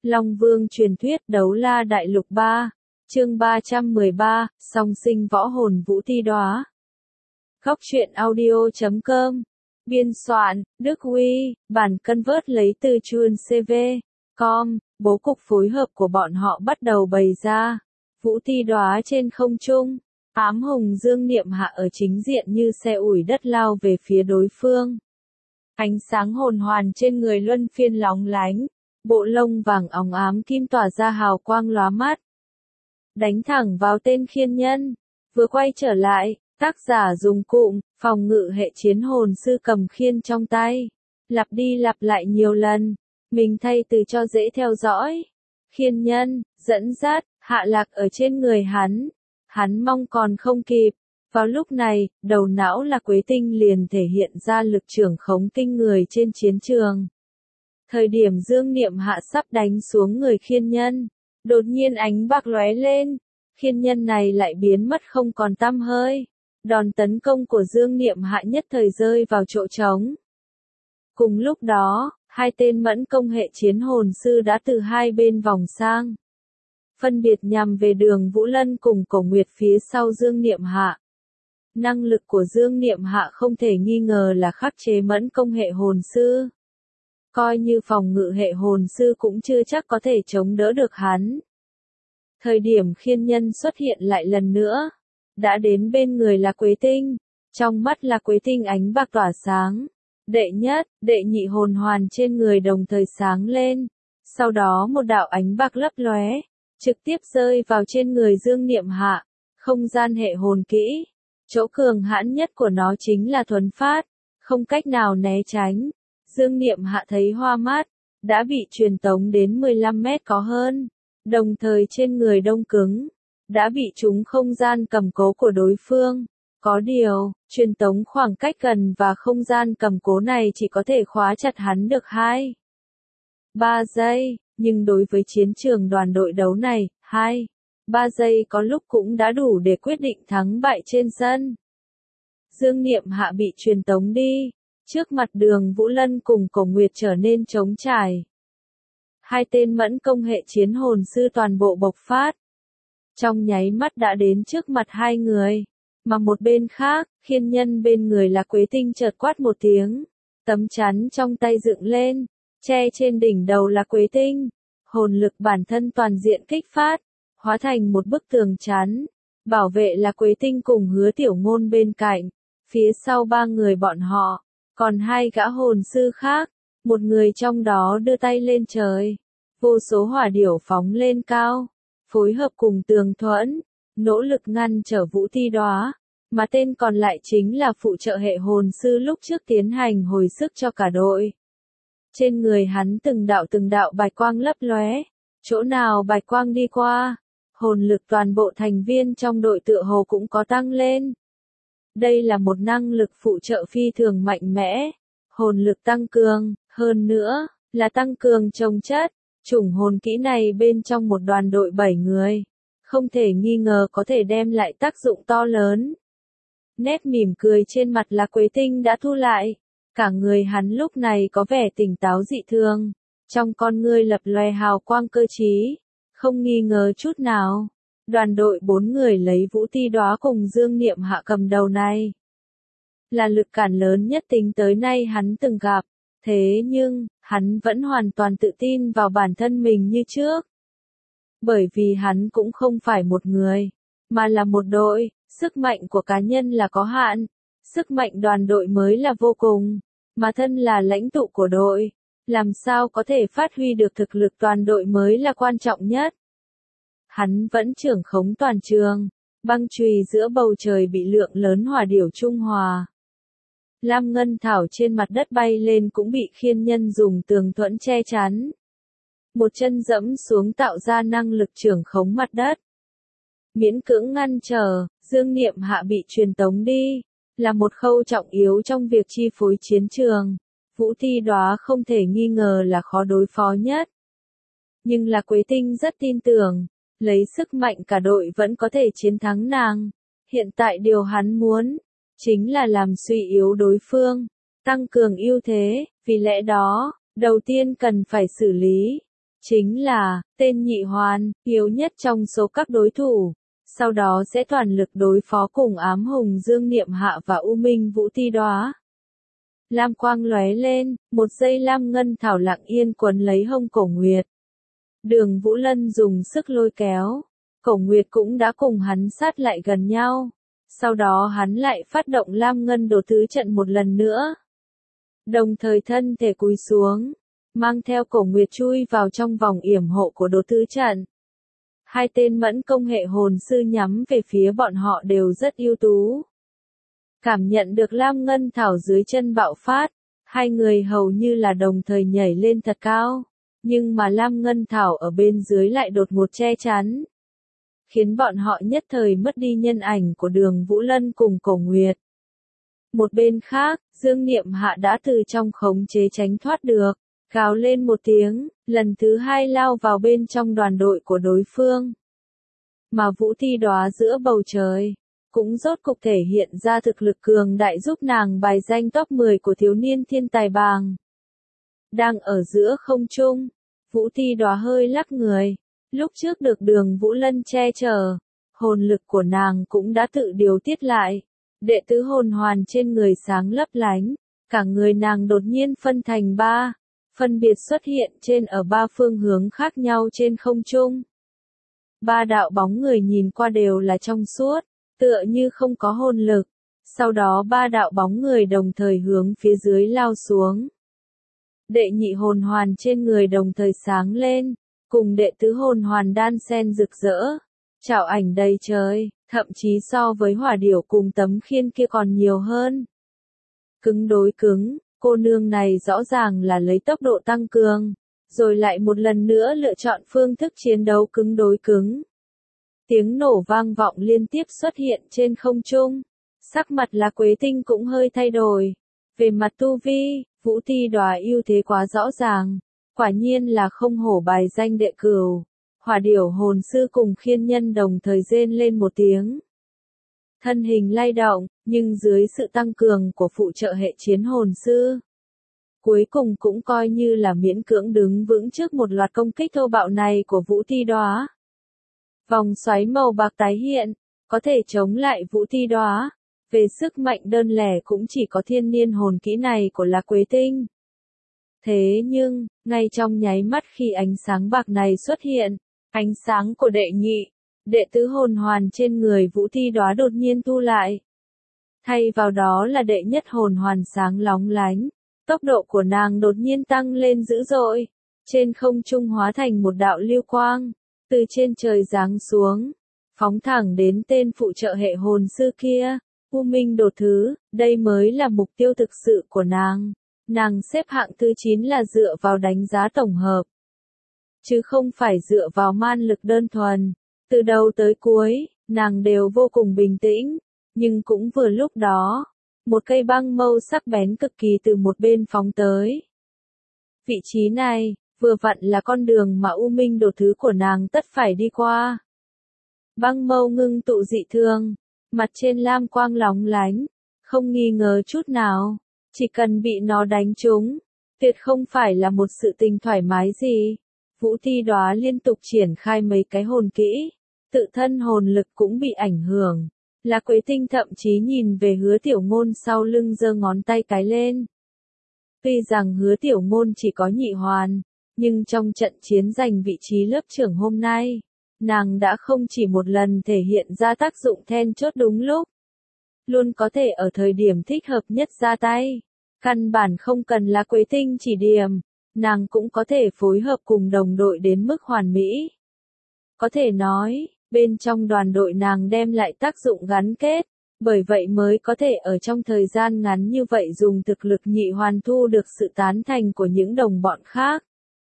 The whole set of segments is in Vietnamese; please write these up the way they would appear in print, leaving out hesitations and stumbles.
Long Vương truyền thuyết Đấu La Đại Lục 3, chương 313, song sinh võ hồn Vũ Ti Đóa. Góc truyện audio.com. Biên soạn, Đức Huy, bản convert lấy từ chuan CV.com. Bố cục phối hợp của bọn họ bắt đầu bày ra. Vũ Ti Đóa trên không trung, ám hồng dương niệm hạ ở chính diện như xe ủi đất lao về phía đối phương. Ánh sáng hồn hoàn trên người luân phiên lóng lánh, bộ lông vàng óng ám kim tỏa ra hào quang lóa mắt. Đánh thẳng vào tên khiên nhân. Vừa quay trở lại, tác giả dùng cụm phòng ngự hệ chiến hồn sư cầm khiên trong tay, lặp đi lặp lại nhiều lần. Mình thay từ cho dễ theo dõi. Khiên nhân dẫn dắt hạ lạc ở trên người hắn. Hắn mong còn không kịp. Vào lúc này, đầu não là Quế Tinh liền thể hiện ra lực trưởng khống kinh người trên chiến trường. Thời điểm dương niệm hạ sắp đánh xuống người khiên nhân, đột nhiên ánh bạc lóe lên, khiên nhân này lại biến mất không còn tăm hơi. Đòn tấn công của dương niệm hạ nhất thời rơi vào chỗ trống. Cùng lúc đó, hai tên mẫn công hệ chiến hồn sư đã từ hai bên vòng sang, phân biệt nhằm về Đường Vũ Lân cùng Cổ Nguyệt phía sau dương niệm hạ. Năng lực của dương niệm hạ không thể nghi ngờ là khắc chế mẫn công hệ hồn sư. Coi như phòng ngự hệ hồn sư cũng chưa chắc có thể chống đỡ được hắn. Thời điểm khiên nhân xuất hiện lại lần nữa, đã đến bên người là Quế Tinh, trong mắt là Quế Tinh ánh bạc tỏa sáng. Đệ nhất, đệ nhị hồn hoàn trên người đồng thời sáng lên, sau đó một đạo ánh bạc lấp lóe, trực tiếp rơi vào trên người dương niệm hạ. Không gian hệ hồn kỹ, chỗ cường hãn nhất của nó chính là thuấn phát, không cách nào né tránh. Dương niệm hạ thấy hoa mắt, đã bị truyền tống đến 15 mét có hơn, đồng thời trên người đông cứng, đã bị trúng không gian cầm cố của đối phương. Có điều, truyền tống khoảng cách gần và không gian cầm cố này chỉ có thể khóa chặt hắn được 2-3 giây, nhưng đối với chiến trường đoàn đội đấu này, 2-3 giây có lúc cũng đã đủ để quyết định thắng bại trên sân. Dương niệm hạ bị truyền tống đi. Trước mặt Đường Vũ Lân cùng Cổ Nguyệt trở nên trống trải. Hai tên mẫn công hệ chiến hồn sư toàn bộ bộc phát. Trong nháy mắt đã đến trước mặt hai người. Mà một bên khác, khiên nhân bên người là Quế Tinh chợt quát một tiếng. Tấm chắn trong tay dựng lên, che trên đỉnh đầu là Quế Tinh. Hồn lực bản thân toàn diện kích phát, hóa thành một bức tường chắn. Bảo vệ là Quế Tinh cùng Hứa Tiểu Ngôn bên cạnh. Phía sau ba người bọn họ, còn hai gã hồn sư khác, một người trong đó đưa tay lên trời. Vô số hỏa điểu phóng lên cao, phối hợp cùng tường thuẫn, nỗ lực ngăn trở Vũ Ti Đóa, mà tên còn lại chính là phụ trợ hệ hồn sư lúc trước tiến hành hồi sức cho cả đội. Trên người hắn từng đạo bạch quang lấp lóe, chỗ nào bạch quang đi qua, hồn lực toàn bộ thành viên trong đội tựa hồ cũng có tăng lên. Đây là một năng lực phụ trợ phi thường mạnh mẽ, hồn lực tăng cường, hơn nữa, là tăng cường trồng chất. Chủng hồn kỹ này bên trong một đoàn đội 7 người, không thể nghi ngờ có thể đem lại tác dụng to lớn. Nét mỉm cười trên mặt là Quế Tinh đã thu lại, cả người hắn lúc này có vẻ tỉnh táo dị thường, trong con ngươi lập lòe hào quang cơ trí, không nghi ngờ chút nào. Đoàn đội 4 người lấy Vũ Ti Đóa cùng dương niệm hạ cầm đầu này, là lực cản lớn nhất tính tới nay hắn từng gặp. Thế nhưng, hắn vẫn hoàn toàn tự tin vào bản thân mình như trước. Bởi vì hắn cũng không phải một người, mà là một đội, sức mạnh của cá nhân là có hạn, sức mạnh đoàn đội mới là vô cùng, mà thân là lãnh tụ của đội, làm sao có thể phát huy được thực lực toàn đội mới là quan trọng nhất. Hắn vẫn trưởng khống toàn trường, băng chùy giữa bầu trời bị lượng lớn hỏa điểu trung hòa. Lam ngân thảo trên mặt đất bay lên cũng bị khiên nhân dùng tường thuẫn che chắn. Một chân dẫm xuống tạo ra năng lực trưởng khống mặt đất. Miễn cưỡng ngăn trở, dương niệm hạ bị truyền tống đi, là một khâu trọng yếu trong việc chi phối chiến trường. Vũ Ti Đóa không thể nghi ngờ là khó đối phó nhất. Nhưng là Quế Tinh rất tin tưởng, lấy sức mạnh cả đội vẫn có thể chiến thắng nàng. Hiện tại điều hắn muốn chính là làm suy yếu đối phương, tăng cường ưu thế, vì lẽ đó, đầu tiên cần phải xử lý chính là tên nhị hoàn, yếu nhất trong số các đối thủ. Sau đó sẽ toàn lực đối phó cùng ám hùng Dương Niệm Hạ và U Minh Vũ Ti Đóa. Lam quang lóe lên, một giây lam ngân thảo lặng yên quấn lấy hông Cổ Nguyệt. Đường Vũ Lân dùng sức lôi kéo, Cổ Nguyệt cũng đã cùng hắn sát lại gần nhau. Sau đó hắn lại phát động lam ngân đồ tứ trận một lần nữa. Đồng thời thân thể cúi xuống, mang theo Cổ Nguyệt chui vào trong vòng yểm hộ của đồ tứ trận. Hai tên mẫn công hệ hồn sư nhắm về phía bọn họ đều rất ưu tú. Cảm nhận được lam ngân thảo dưới chân bạo phát, hai người hầu như là đồng thời nhảy lên thật cao, nhưng mà lam ngân thảo ở bên dưới lại đột ngột che chắn, khiến bọn họ nhất thời mất đi nhân ảnh của Đường Vũ Lân cùng Cổ Nguyệt. Một bên khác, Dương Niệm Hạ đã từ trong khống chế tránh thoát được, gào lên một tiếng, lần thứ hai lao vào bên trong đoàn đội của đối phương. Mà Vũ Ti Đóa giữa bầu trời, cũng rốt cục thể hiện ra thực lực cường đại giúp nàng bài danh top 10 của thiếu niên thiên tài bảng. Đang ở giữa không trung, Vũ Ti Đóa hơi lắc người, lúc trước được Đường Vũ Lân che chở, hồn lực của nàng cũng đã tự điều tiết lại, đệ tứ hồn hoàn trên người sáng lấp lánh, cả người nàng đột nhiên phân thành ba, phân biệt xuất hiện trên ở ba phương hướng khác nhau trên không trung. Ba đạo bóng người nhìn qua đều là trong suốt, tựa như không có hồn lực. Sau đó ba đạo bóng người đồng thời hướng phía dưới lao xuống. Đệ nhị hồn hoàn trên người đồng thời sáng lên, cùng đệ tứ hồn hoàn đan xen rực rỡ, trảo ảnh đầy trời, thậm chí so với hỏa điểu cùng tấm khiên kia còn nhiều hơn. Cứng đối cứng, cô nương này rõ ràng là lấy tốc độ tăng cường, rồi lại một lần nữa lựa chọn phương thức chiến đấu cứng đối cứng. Tiếng nổ vang vọng liên tiếp xuất hiện trên không trung, sắc mặt là Quế Tinh cũng hơi thay đổi. Về mặt tu vi, Vũ Ti Đóa ưu thế quá rõ ràng, quả nhiên là không hổ bài danh đệ cửu. Hỏa điểu hồn sư cùng khiên nhân đồng thời rên lên một tiếng. Thân hình lay động, nhưng dưới sự tăng cường của phụ trợ hệ chiến hồn sư, cuối cùng cũng coi như là miễn cưỡng đứng vững trước một loạt công kích thô bạo này của Vũ Ti Đóa. Vòng xoáy màu bạc tái hiện, có thể chống lại Vũ Ti Đóa. Về sức mạnh đơn lẻ cũng chỉ có thiên niên hồn kỹ này của Lạc Quế Tinh. Thế nhưng, ngay trong nháy mắt khi ánh sáng bạc này xuất hiện, ánh sáng của đệ nhị, đệ tứ hồn hoàn trên người Vũ Ti Đóa đột nhiên thu lại. Thay vào đó là đệ nhất hồn hoàn sáng lóng lánh, tốc độ của nàng đột nhiên tăng lên dữ dội, trên không trung hóa thành một đạo lưu quang, từ trên trời giáng xuống, phóng thẳng đến tên phụ trợ hệ hồn sư kia. U Minh Đồ Thứ, đây mới là mục tiêu thực sự của nàng. Nàng xếp hạng thứ 9 là dựa vào đánh giá tổng hợp, chứ không phải dựa vào man lực đơn thuần. Từ đầu tới cuối, nàng đều vô cùng bình tĩnh, nhưng cũng vừa lúc đó, một cây băng mâu sắc bén cực kỳ từ một bên phóng tới. Vị trí này, vừa vặn là con đường mà U Minh Đồ Thứ của nàng tất phải đi qua. Băng mâu ngưng tụ dị thường, mặt trên lam quang lóng lánh, không nghi ngờ chút nào, chỉ cần bị nó đánh trúng, tuyệt không phải là một sự tình thoải mái gì. Vũ Ti Đóa liên tục triển khai mấy cái hồn kỹ, tự thân hồn lực cũng bị ảnh hưởng. Lạc Quế Tinh thậm chí nhìn về Hứa Tiểu Ngôn sau lưng giơ ngón tay cái lên. Tuy rằng Hứa Tiểu Ngôn chỉ có nhị hoàn, nhưng trong trận chiến giành vị trí lớp trưởng hôm nay, nàng đã không chỉ một lần thể hiện ra tác dụng then chốt đúng lúc. Luôn có thể ở thời điểm thích hợp nhất ra tay. Căn bản không cần là Quế Tinh chỉ điểm, nàng cũng có thể phối hợp cùng đồng đội đến mức hoàn mỹ. Có thể nói, bên trong đoàn đội nàng đem lại tác dụng gắn kết, bởi vậy mới có thể ở trong thời gian ngắn như vậy dùng thực lực nhị hoàn thu được sự tán thành của những đồng bọn khác.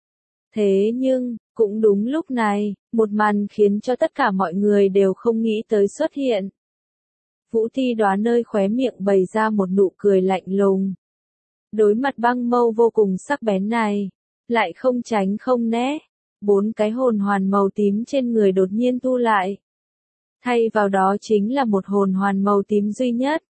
Thế nhưng, cũng đúng lúc này, một màn khiến cho tất cả mọi người đều không nghĩ tới xuất hiện. Vũ Ti Đóa nơi khóe miệng bày ra một nụ cười lạnh lùng. Đối mặt băng mâu vô cùng sắc bén này, lại không tránh không né, 4 cái hồn hoàn màu tím trên người đột nhiên thu lại. Thay vào đó chính là một hồn hoàn màu tím duy nhất.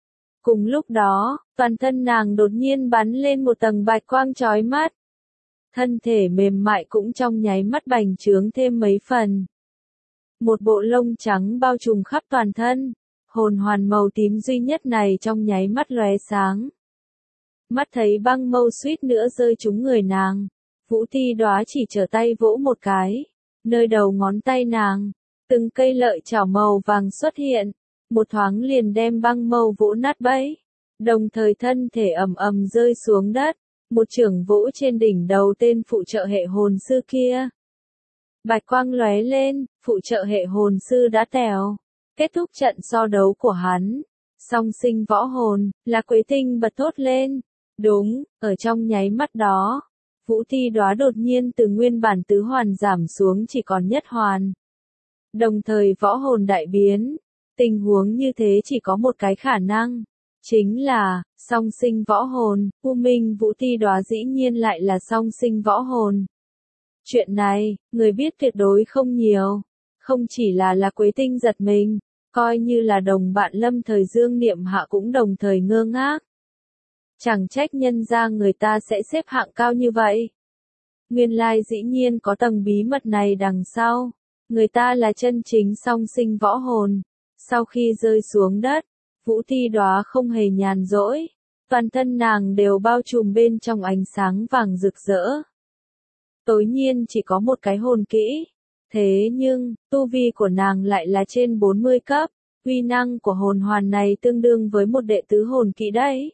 Cùng lúc đó, toàn thân nàng đột nhiên bắn lên một tầng bạch quang chói mắt. thân thể mềm mại cũng trong nháy mắt bành trướng thêm mấy phần. Một bộ lông trắng bao trùm khắp toàn thân, hồn hoàn màu tím duy nhất này trong nháy mắt lóe sáng. Mắt thấy băng mâu suýt nữa rơi trúng người nàng, Vũ Ti Đóa chỉ trở tay vỗ một cái, nơi đầu ngón tay nàng, từng cây lợi chảo màu vàng xuất hiện, một thoáng liền đem băng mâu vỗ nát bấy, đồng thời thân thể ầm ầm rơi xuống đất, một chưởng vỗ trên đỉnh đầu tên phụ trợ hệ hồn sư kia. Bạch quang lóe lên, phụ trợ hệ hồn sư đã tèo. Kết thúc trận so đấu của hắn. Song sinh võ hồn, là Quế Tinh bật thốt lên. Đúng, ở trong nháy mắt đó, Vũ Ti Đóa đột nhiên từ nguyên bản tứ hoàn giảm xuống chỉ còn nhất hoàn. Đồng thời võ hồn đại biến. Tình huống như thế chỉ có một cái khả năng. Chính là, song sinh võ hồn, U Minh Vũ Ti Đóa dĩ nhiên lại là song sinh võ hồn. Chuyện này, người biết tuyệt đối không nhiều. Không chỉ là Quế Tinh giật mình, coi như là đồng bạn Lâm Thời Dương Niệm Hạ cũng đồng thời ngơ ngác. Chẳng trách nhân ra người ta sẽ xếp hạng cao như vậy. Nguyên lai dĩ nhiên có tầng bí mật này đằng sau. Người ta là chân chính song sinh võ hồn. Sau khi rơi xuống đất, Vũ Ti Đóa không hề nhàn rỗi. Toàn thân nàng đều bao trùm bên trong ánh sáng vàng rực rỡ. Tối nhiên chỉ có một cái hồn kỹ. Thế nhưng, tu vi của nàng lại là trên 40 cấp. Uy năng của hồn hoàn này tương đương với một đệ tứ hồn kỹ đấy.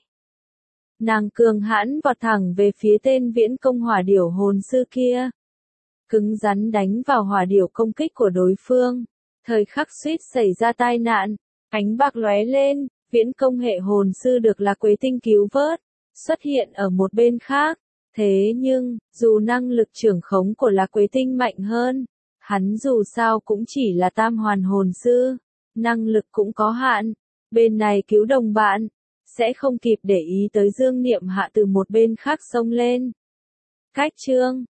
Nàng cường hãn vọt thẳng về phía tên viễn công hỏa điểu hồn sư kia. Cứng rắn đánh vào hỏa điểu công kích của đối phương. Thời khắc suýt xảy ra tai nạn. Ánh bạc lóe lên, viễn công hệ hồn sư được là Quế Tinh cứu vớt. Xuất hiện ở một bên khác. Thế nhưng, dù năng lực trưởng khống của là Quế Tinh mạnh hơn, hắn dù sao cũng chỉ là tam hoàn hồn sư, năng lực cũng có hạn, bên này cứu đồng bạn, sẽ không kịp để ý tới Dương Niệm Hạ từ một bên khác xông lên. Cách chương